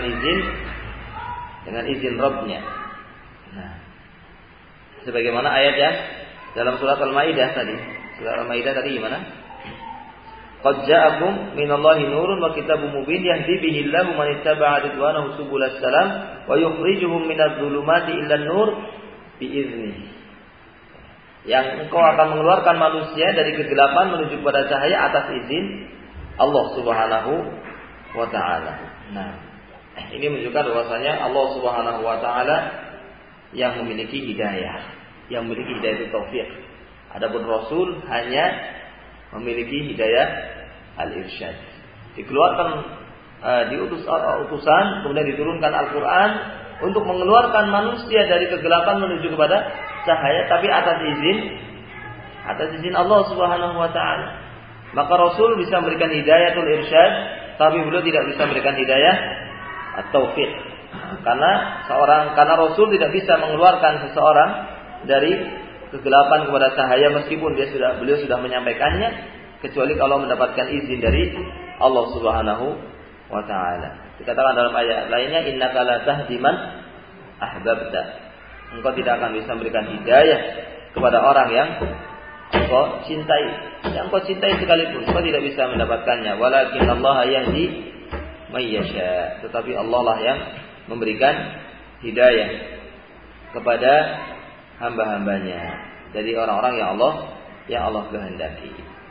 izin Rabb-nya. Nah, sebagaimana ayat ya dalam surat Al-Maidah tadi. Surat Al-Maidah tadi gimana? Qad ja'akum minallahi nurun wa kitabun mubin yahdi bihi Allahu man ittaba'a ridwanahu subulas salam wa yukhrijuhum minadh dhulumati ilan nur bi'izni. Yang engkau akan mengeluarkan manusia dari kegelapan menuju kepada cahaya atas izin Allah Subhanahu wa taala. Nah, ini menunjukkan bahwasanya Allah Subhanahu wa taala yang memiliki hidayah, yang memiliki hidayah itu taufik. Adapun Rasul hanya memiliki hidayah al-irsyad. Dikeluarkan utusan, kemudian diturunkan Al-Quran untuk mengeluarkan manusia dari kegelapan menuju kepada cahaya, tapi atas izin Allah Subhanahu wa taala. Maka Rasul bisa memberikan hidayatul irsyad, tapi beliau tidak bisa memberikan hidayah at-taufiq. Karena Rasul tidak bisa mengeluarkan seseorang dari kegelapan kepada cahaya meskipun beliau sudah menyampaikannya, kecuali kalau mendapatkan izin dari Allah Subhanahu wa taala. Dikatakan dalam ayat lainnya, innaka la tahdi man ahbabta. Engkau tidak akan bisa memberikan hidayah kepada orang yang engkau cintai. Yang engkau cintai sekalipun engkau tidak bisa mendapatkannya. Walakinallaha yahdi may yasha. Tetapi Allah lah yang memberikan hidayah kepada hamba-hambanya, jadi orang-orang yang Allah kehendaki.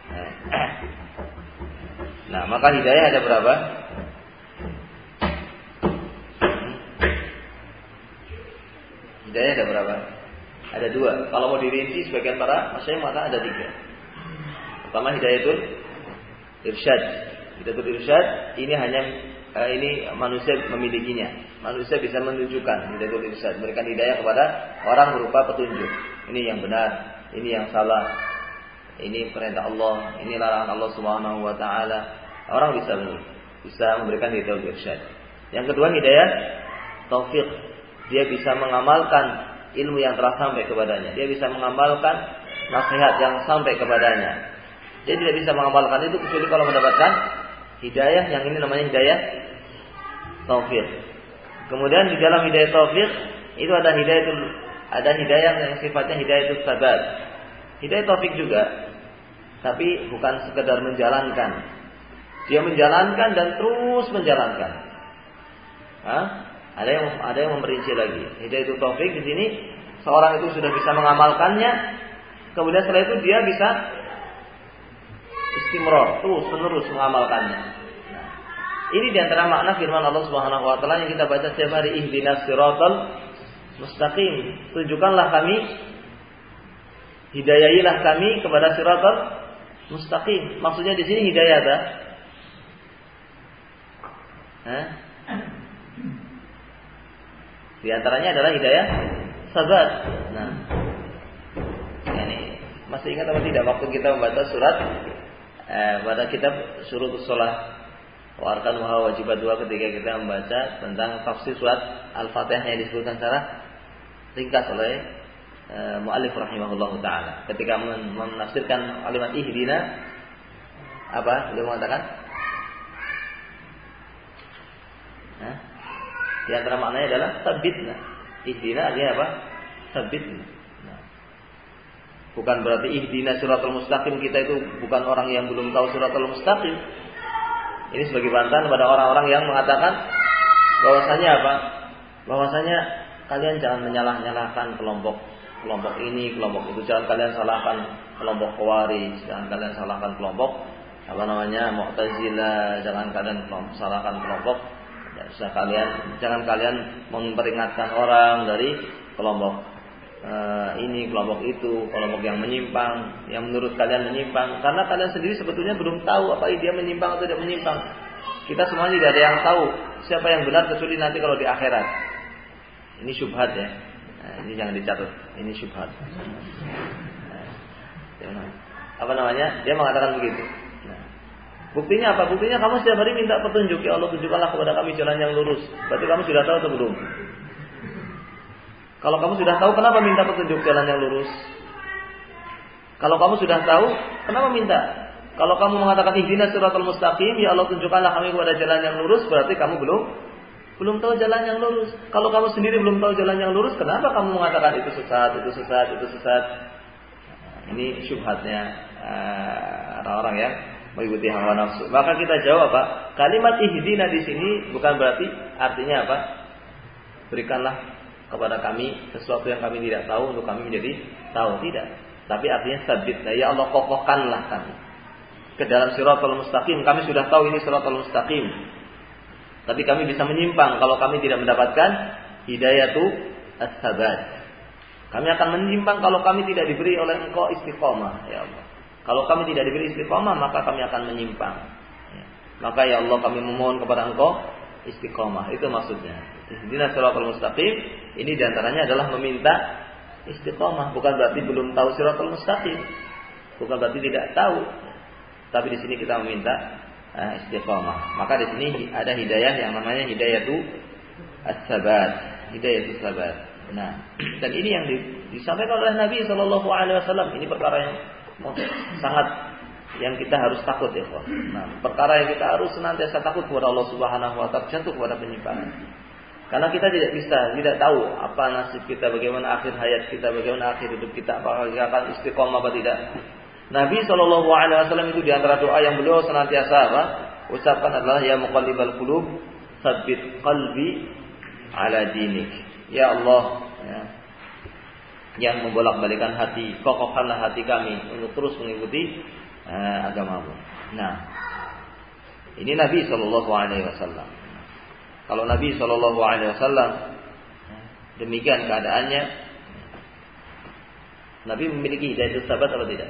Nah, maka hidayah ada berapa? Hidayah ada berapa? Ada dua. Kalau mau dirinci sebagian para masyayikh maka ada tiga. Pertama hidayatul irsyad. Hidayatul irsyad ini hanya ini manusia memilikinya. Manusia bisa menunjukkan hidayatul irsyad, memberikan hidayah kepada orang berupa petunjuk. Ini yang benar, ini yang salah. Ini perintah Allah, ini larangan Allah Subhanahu wa taala. Orang bisa memberikan hidayatul irsyad. Yang kedua hidayah taufik. Dia bisa mengamalkan ilmu yang telah sampai kepadanya. Dia bisa mengamalkan nasihat yang sampai kepadanya. Dia tidak bisa mengamalkan itu kecuali kalau mendapatkan hidayah, yang ini namanya hidayah taufik. Kemudian di dalam hidayah taufik itu ada hidayah yang sifatnya hidayatul sabat. Hidayah taufik juga, tapi bukan sekedar menjalankan. Dia menjalankan dan terus menjalankan. Ada yang memperinci lagi. Hidayatul taufik di sini seorang itu sudah bisa mengamalkannya, kemudian setelah itu dia bisa istimror, terus menerus mengamalkannya. Nah, Ini di antara makna firman Allah Subhanahu wa taala yang kita baca setiap hari, ihdinas siratal mustaqim. Tunjukkanlah kami, hidayahilah kami kepada siratal mustaqim. Maksudnya di sini hidayah apa? Di antaranya adalah hidayah sabat. Nah, ini masih ingat atau tidak waktu kita membaca surat pada kitab Syurutus Shalah wa arkanuha wajibat 2 ketika kita membaca tentang tafsir surat Al-Fatihah yang disebutkan secara ringkas oleh muallif rahimahullahu taala. Ketika menafsirkan kalimat ihdina, apa beliau mengatakan? Di antara maknanya adalah sabitna. Ihdina artinya apa? Sabitna. Bukan berarti ihdina siratal mustaqim, kita itu bukan orang yang belum tahu siratal mustaqim. Ini sebagai bantahan kepada orang-orang yang mengatakan bahwasanya apa? Bahwasanya kalian jangan menyalah-nyalahkan kelompok ini, kelompok itu. Jangan kalian salahkan kelompok Khawarij, jangan kalian salahkan kelompok Mu'tazilah, jangan kalian salahkan kelompok jangan kalian memperingatkan orang dari kelompok ini, kelompok itu, kelompok yang menyimpang, yang menurut kalian menyimpang, karena kalian sendiri sebetulnya belum tahu apa dia menyimpang atau tidak menyimpang. Kita semua tidak ada yang tahu siapa yang benar kecuali nanti kalau di akhirat. Ini syubhat ya. Nah, ini jangan dicatat. Ini syubhat. Apa namanya? Dia mengatakan begitu. Nah, buktinya apa? Buktinya kamu setiap hari minta petunjuk, ya Allah tunjukkanlah kepada kami jalan yang lurus. Berarti kamu sudah tahu atau belum? Kalau kamu sudah tahu, kenapa minta petunjuk jalan yang lurus? Kalau kamu sudah tahu, kenapa minta? Kalau kamu mengatakan ihdinas siratal mustaqim, ya Allah tunjukkanlah kami kepada jalan yang lurus, berarti kamu belum tahu jalan yang lurus. Kalau kamu sendiri belum tahu jalan yang lurus, kenapa kamu mengatakan itu sesat, itu sesat, itu sesat? Ini syubhatnya orang-orang yang mengikuti hawa nafsu. Maka kita jawab apa? Kalimat ihdina di sini bukan berarti artinya apa? Berikanlah kepada kami sesuatu yang kami tidak tahu untuk kami menjadi tahu, tidak. Tapi artinya sabit. Ya Allah kokohkanlah kami ke dalam siratal mustaqim. Kami sudah tahu ini siratal mustaqim, tapi kami bisa menyimpang kalau kami tidak mendapatkan hidayatu as-sabat. Kami akan menyimpang kalau kami tidak diberi oleh Engkau istiqomah, ya Allah. Kalau kami tidak diberi istiqomah, maka kami akan menyimpang. Maka ya Allah kami memohon kepada Engkau istiqomah. Itu maksudnya. Ihdinas siratal mustaqim ini diantaranya adalah meminta istiqomah. Bukan berarti belum tahu siratal mustaqim, bukan berarti tidak tahu. Tapi di sini kita meminta istiqomah. Maka di sini ada hidayah yang namanya hidayatu as-sabat, hidayatu sabat. Nah, dan ini yang disampaikan oleh Nabi Shallallahu Alaihi Wasallam. Ini perkara yang sangat yang kita harus takut ya, Pak. Nah, perkara yang kita harus senantiasa takut kepada Allah Subhanahu Wa Taala, jatuh kepada penyimpangan. Karena kita tidak tahu apa nasib kita, bagaimana akhir hayat kita, bagaimana akhir hidup kita, apakah kita akan istiqomah atau tidak. Nabi Shallallahu Alaihi Wasallam itu di antara doa yang beliau senantiasa ucapkan adalah ya muqallibal qulub, tsabbit qalbi ala dinik. Ya Allah, ya, yang membolak-balikan hati, kokohkanlah hati kami untuk terus mengikuti agamamu. Nah, ini Nabi Shallallahu Alaihi Wasallam. Kalau Nabi Shallallahu Alaihi Wasallam demikian keadaannya, Nabi memiliki hidayah sabat atau tidak?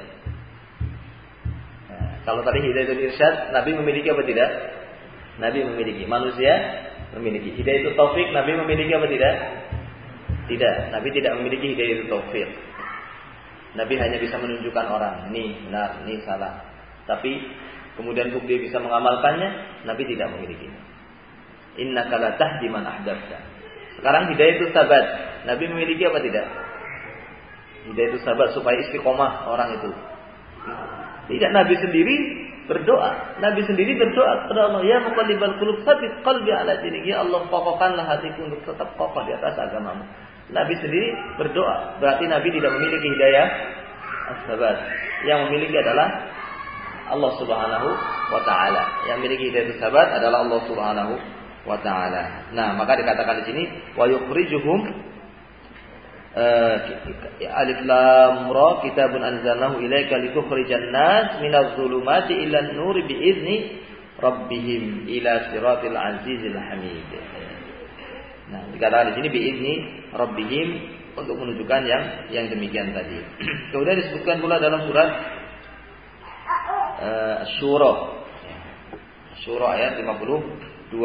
Kalau tadi hidayah irsyad, Nabi memiliki apa tidak? Nabi memiliki. Manusia memiliki. Hidayah taufik, Nabi memiliki apa tidak? Tidak. Nabi tidak memiliki hidayah taufik. Nabi hanya bisa menunjukkan orang, ini benar, ini salah. Tapi kemudian dia bisa mengamalkannya, Nabi tidak memiliki. Innaka la tahdi man ahbabta. Sekarang hidayah sabat, Nabi memiliki apa tidak? Hidayah sabat supaya istiqomah orang itu. Tidak, Nabi sendiri berdoa. Nabi sendiri berdoa kepada Allah, ya muqallibal qulub tsabbit qalbi ala dinik. Ya Allah, kokohkanlah hatiku untuk tetap kokoh di atas agamamu. Nabi sendiri berdoa. Berarti Nabi tidak memiliki hidayah as-sabat. Yang memiliki adalah Allah Subhanahu wa taala. Yang memiliki hidayah as-sabat adalah Allah Subhanahu wa taala. Nah, maka dikatakan di sini wa yukhrijuhum alif lam ra kitabun anzalnahu ilaika litukhrijan nas minadh dhulumati ilan nuri biizni rabbihim ila siratil azizil hamid. Nah, dikatakan di sini biizni rabbihim untuk menunjukkan yang demikian tadi. Kemudian disebutkan pula dalam surat Asy-Syura. Syura ayat 52,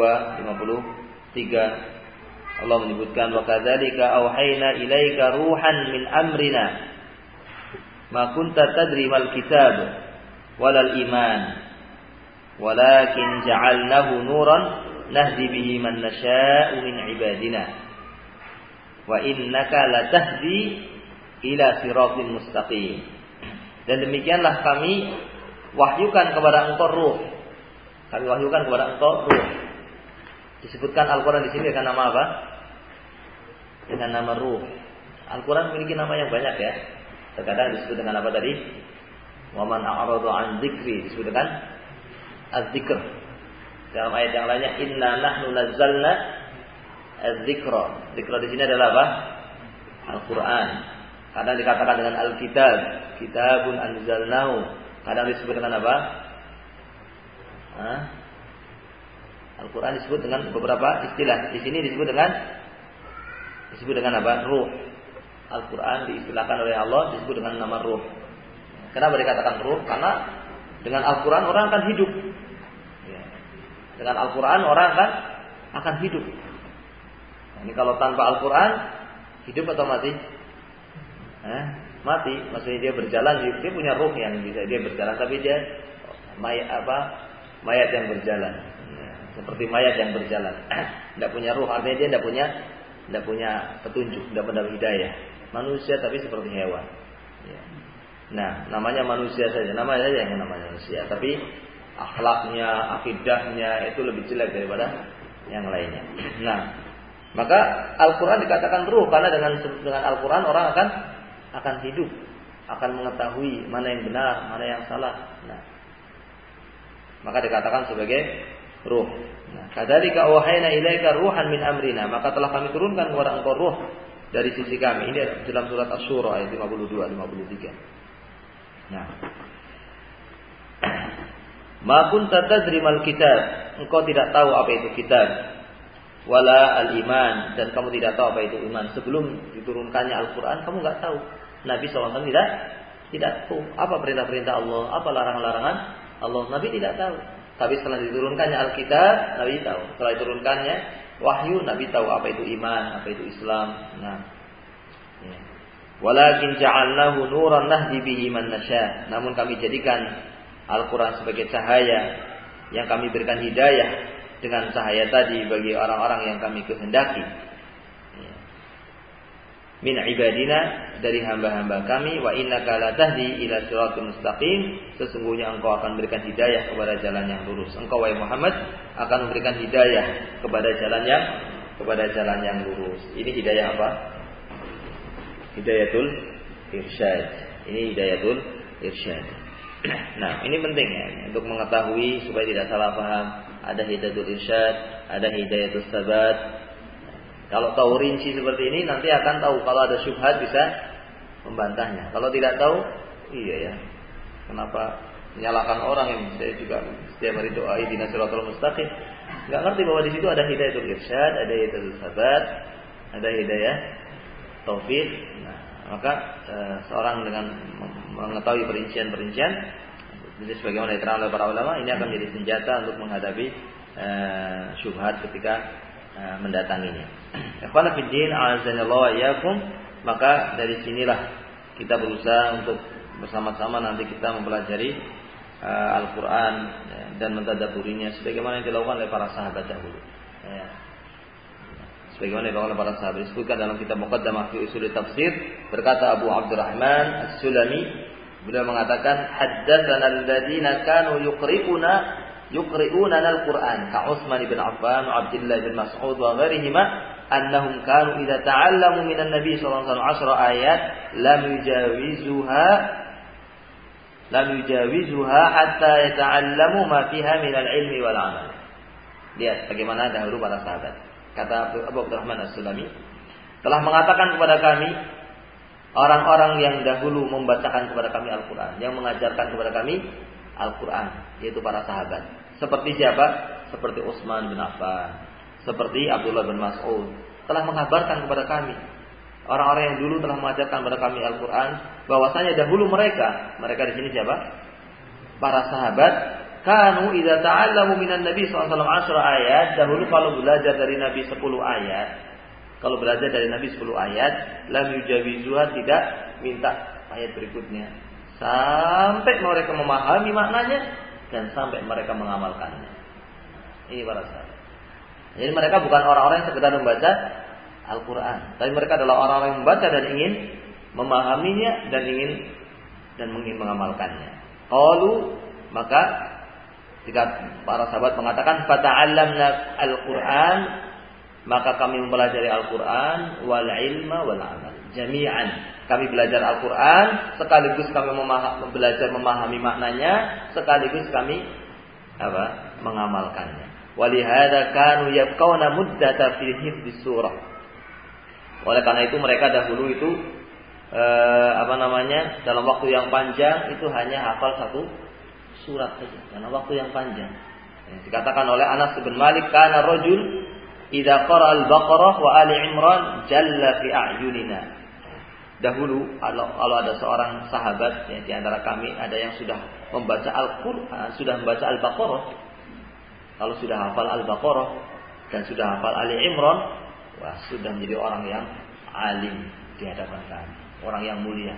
53 Allah menyebutkan wa kadzalika auhayna ilaika ruhan min amrina ma kunta tadri mal kitab walal iman walakin ja'alnahu nuran nahdi bihi man nasha'u min ibadina wa innaka latahdi ila siratal mustaqim. Dan demikianlah kami wahyukan kepada engkau ruh. Kami wahyukan kepada engkau ruh. Disebutkan Al-Quran di sini dengan nama apa? Dengan nama ruh. Al-Quran memiliki nama yang banyak ya. Terkadang disebut dengan apa tadi? Wa man a'rada 'an dzikri, disebut dengan az-dzikr. Dalam ayat yang lainnya inna nahnu nazzalna az-dzikra. Dzikra di sini adalah apa? Al-Quran. Kadang dikatakan dengan al-kitab, kitabun anzalnahu. Kadang disebut dengan apa? Al-Quran disebut dengan beberapa istilah. Di sini disebut dengan apa? Ruh. Al-Quran diistilahkan oleh Allah disebut dengan nama ruh. Kenapa dikatakan ruh? Karena dengan Al-Quran orang akan hidup. Dengan Al-Quran orang akan hidup. Nah, ini kalau tanpa Al-Quran hidup atau mati? Mati. Maksudnya dia berjalan, dia punya ruh yang bisa dia berjalan, tapi dia mayat yang berjalan. Seperti mayat yang berjalan. Tidak punya ruh, artinya dia tidak punya petunjuk, tidak punya hidayah. Manusia tapi seperti hewan. Nah, namanya manusia saja, namanya saja yang namanya manusia, tapi akhlaknya, akidahnya itu lebih jelek daripada yang lainnya. Nah, maka Al-Quran dikatakan ruh karena dengan Al-Quran orang akan hidup, akan mengetahui mana yang benar, mana yang salah. Nah, maka dikatakan sebagai ruh. Nah, kadzalika wahayna ilaika ruhan min amrina, maka telah kami turunkan kepada engkau ruh dari sisi kami. Ini dalam surat Asy-Syura ayat 52, 53. Nah, ma kunta tadri mal kitab, engkau tidak tahu apa itu kitab, wala al-iman, dan kamu tidak tahu apa itu iman. Sebelum diturunkannya Al-Quran kamu enggak tahu. Nabi SAW tidak tahu apa perintah-perintah Allah, apa larangan-larangan Allah. Nabi tidak tahu. Tapi setelah diturunkannya Alkitab, Nabi tahu. Setelah diturunkannya wahyu, Nabi tahu apa itu iman, apa itu Islam. Nah, ya. Walakin ja'alnahu nuran nahdi bihi man nasya. Namun kami jadikan Al-Quran sebagai cahaya yang kami berikan hidayah dengan cahaya tadi bagi orang-orang yang kami kehendaki. Min ibadina, dari hamba-hamba kami, wa innaka latahdi ila siratal mustaqim, sesungguhnya engkau akan memberikan hidayah kepada jalan yang lurus. Engkau wahai Muhammad akan memberikan hidayah kepada jalan yang lurus. Ini hidayah apa? Hidayatul irsyad. Ini hidayatul irsyad. Nah, ini penting ya untuk mengetahui supaya tidak salah paham. Ada hidayatul irsyad, ada hidayatul sabat. Kalau tahu rinci seperti ini nanti akan tahu kalau ada syubhat bisa membantahnya. Kalau tidak tahu, iya ya. Kenapa menyalahkan orang yang saya juga setiap hari doa ihdinas siratal mustaqim. Enggak ngerti bahwa di situ ada hidayatul irsyad, ada hidayatul sabat, ada hidayah taufik. Nah, maka seorang dengan mengetahui perincian-perincian, jadi sebagaimana diterangkan oleh para ulama, ini akan menjadi senjata untuk menghadapi syubhat ketika mendatanginya. Ikhwan fillah, a'azzanallahu wa iyyakum. Maka dari sinilah kita berusaha untuk bersama-sama nanti kita mempelajari Al-Quran dan mentadabburinya sebagaimana yang dilakukan oleh para sahabat dahulu. Sebagaimana yang dilakukan oleh para sahabat. Disebutkan dalam kitab Muqaddamah fi Ushul Tafsir, berkata Abu Abdurrahman As-Sulami, beliau mengatakan, haddatsana alladziina kanu yuqri'una al-Qur'an ka Utsman bin Affan wa Abdullah bin Mas'ud wa ghairihima annahum kanu idza ta'allamu minan nabi sallallahu alaihi wasallam 10 ayat lam yujawizuha hatta yata'allamu ma fiha min al-ilmi wal 'amal. Lihat bagaimana dahulu para sahabat. Kata Abu Abdurrahman As-Sulami, telah mengatakan kepada kami orang-orang yang dahulu membacakan kepada kami Al-Qur'an, yang mengajarkan kepada kami Al-Quran, yaitu para sahabat. Seperti siapa? Seperti Utsman bin Affan, seperti Abdullah bin Mas'ud telah mengabarkan kepada kami. Orang-orang yang dulu telah mengajarkan kepada kami Al-Quran, bahwasanya dahulu mereka di sini siapa? Para sahabat, kanu idza ta'allamu minan Nabi sallallahu alaihi wasallam 10 ayat, dahulu kalau belajar dari Nabi 10 ayat, lam yujawizuha, tidak minta ayat berikutnya, sampai mereka memahami maknanya dan sampai mereka mengamalkannya. Ini para sahabat. Jadi mereka bukan orang-orang yang sekedar membaca Al-Quran, tapi mereka adalah orang-orang yang membaca dan ingin memahaminya dan ingin mengamalkannya. Qalu, maka jika para sahabat mengatakan fata'allamna Al-Quran, maka kami mempelajari Al-Quran wal ilma wal amal jami'an. Kami belajar Al-Quran sekaligus kami belajar memahami maknanya, sekaligus kami mengamalkannya. Walihada kanu yabqauna muddata fi hifdz surah. Oleh karena itu mereka dahulu itu dalam waktu yang panjang itu hanya hafal satu surat saja, karena waktu yang panjang. Dikatakan oleh Anas bin Malik, kana rajul idza qara al-Baqarah wa Ali Imran jalla fi a'yunina. Dahulu kalau ada seorang sahabat di antara kami ada yang sudah membaca Al-Qur'an, sudah membaca Al-Baqarah. Kalau sudah hafal Al-Baqarah dan sudah hafal Ali Imran, wah, sudah menjadi orang yang alim di hadapan kami, orang yang mulia.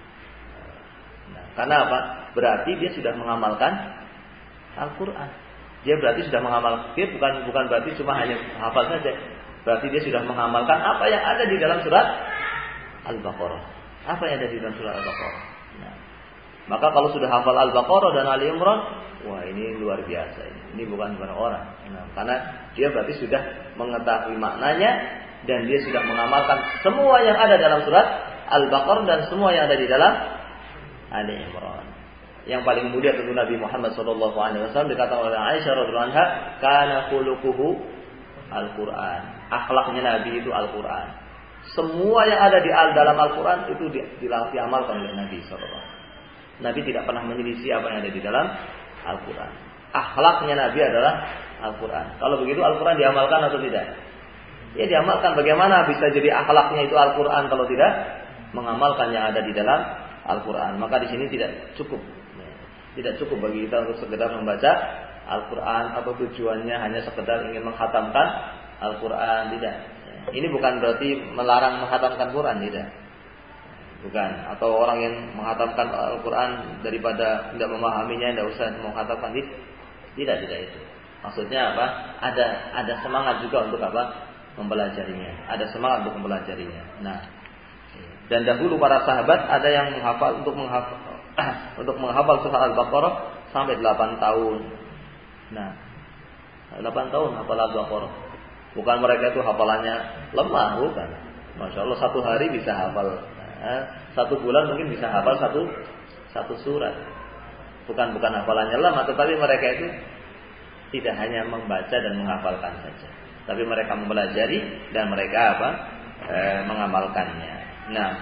Nah, karena apa? Berarti dia sudah mengamalkan Al-Quran. Dia berarti sudah mengamalkan. Dia bukan berarti cuma hanya hafal saja. Berarti dia sudah mengamalkan apa yang ada di dalam surat Al-Baqarah. Apa yang ada di dalam surat Al-Baqarah. Nah, maka kalau sudah hafal Al-Baqarah dan Ali Imran, wah, ini luar biasa. Ini bukan orang. Nah, karena dia berarti sudah mengetahui maknanya dan dia sudah mengamalkan semua yang ada dalam surat Al-Baqarah dan semua yang ada di dalam Ali Imran. Yang paling mulia tentu Nabi Muhammad SAW, dikatakan oleh Aisyah radhiyallahu anha, kana khuluquhu Al-Quran. Akhlaknya Nabi itu Al-Quran. Semua yang ada di dalam Al-Quran itu diamalkan oleh Nabi SAW. Nabi tidak pernah menyelisih apa yang ada di dalam Al-Quran. Akhlaknya Nabi adalah Al-Quran. Kalau begitu Al-Quran diamalkan atau tidak? Ya, diamalkan. Bagaimana bisa jadi akhlaknya itu Al-Quran kalau tidak mengamalkan yang ada di dalam Al-Quran? Maka di sini tidak cukup. Tidak cukup bagi kita untuk sekedar membaca Al-Quran atau tujuannya hanya sekedar ingin menghatamkan Al-Quran. Tidak. Ini bukan berarti melarang menghatamkan Quran, tidak. Bukan. Atau orang yang menghatamkan Al-Quran daripada tidak memahaminya, tidak usah menghatamkan. Tidak itu. Maksudnya apa? Ada semangat juga untuk apa? Mempelajarinya. Ada semangat untuk mempelajarinya. Nah, dan dahulu para sahabat ada yang menghafal untuk menghafal surah Al-Baqarah sampai 8 tahun. Nah, 8 tahun hafal Al-Baqarah. Bukan mereka itu hafalannya lemah, bukan. Masya Allah, 1 hari bisa hafal. 1 bulan mungkin bisa hafal satu surat. Bukan hafalannya lemah, tetapi mereka itu tidak hanya membaca dan menghafalkan saja, tapi mereka mempelajari dan mereka mengamalkannya. Nah,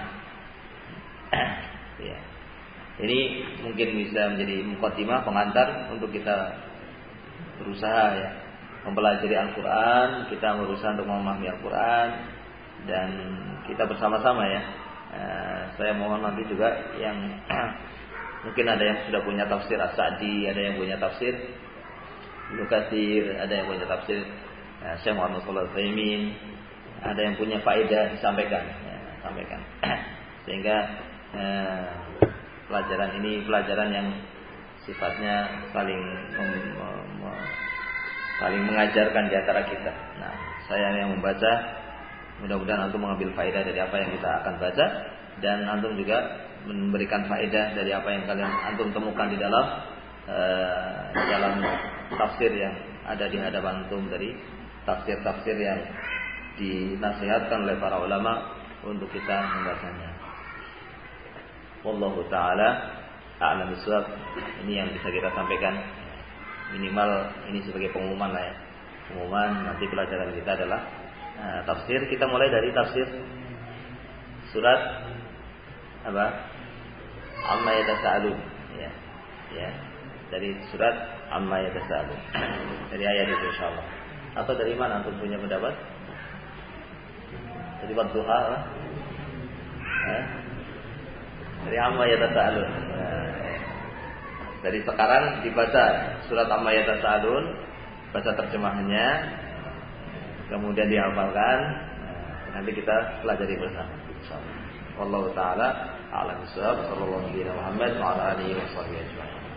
ya. Ini mungkin bisa menjadi muqaddimah, pengantar untuk kita berusaha ya mempelajari Al-Quran, kita berusaha untuk memahami Al-Quran dan kita bersama-sama ya. Saya mohon nanti juga yang mungkin ada yang sudah punya tafsir As-Sa'di, ada yang punya tafsir Ibnu Katsir, ada yang punya tafsir Syekh Muhammad Shalih Al-Utsaimin, ada yang punya faedah disampaikan, sampaikan. Sehingga pelajaran ini pelajaran yang sifatnya saling mengajarkan di antara kita. Nah, saya yang membaca, mudah-mudahan antum mengambil faedah dari apa yang kita akan baca dan antum juga memberikan faedah dari apa yang kalian antum temukan di dalam tafsir yang ada di hadapan antum, dari tafsir-tafsir yang dinasihatkan oleh para ulama untuk kita membacanya. Wallahu taala a'lam bishawab. Ini yang bisa kita sampaikan. Minimal ini sebagai pengumuman lah ya. Pengumuman nanti pelajaran kita adalah tafsir. Kita mulai dari tafsir surat apa? Amma yatasaalun ya. Ya. dari surat Amma Yatasaalun. Dari ayat itu insyaallah. Atau dari mana antum punya pendapat? Dari Wadduha? Dari Amma Yatasaalun. Dari sekarang dibaca surat Amma Yatasaalun, baca terjemahannya, kemudian dihafalkan. Nanti kita pelajari bersama. Insyaallah. Wallahu taala a'lam bishawab. Sallallahu alaihi wa sallam wa ala alihi wa sahbihi ajma'in.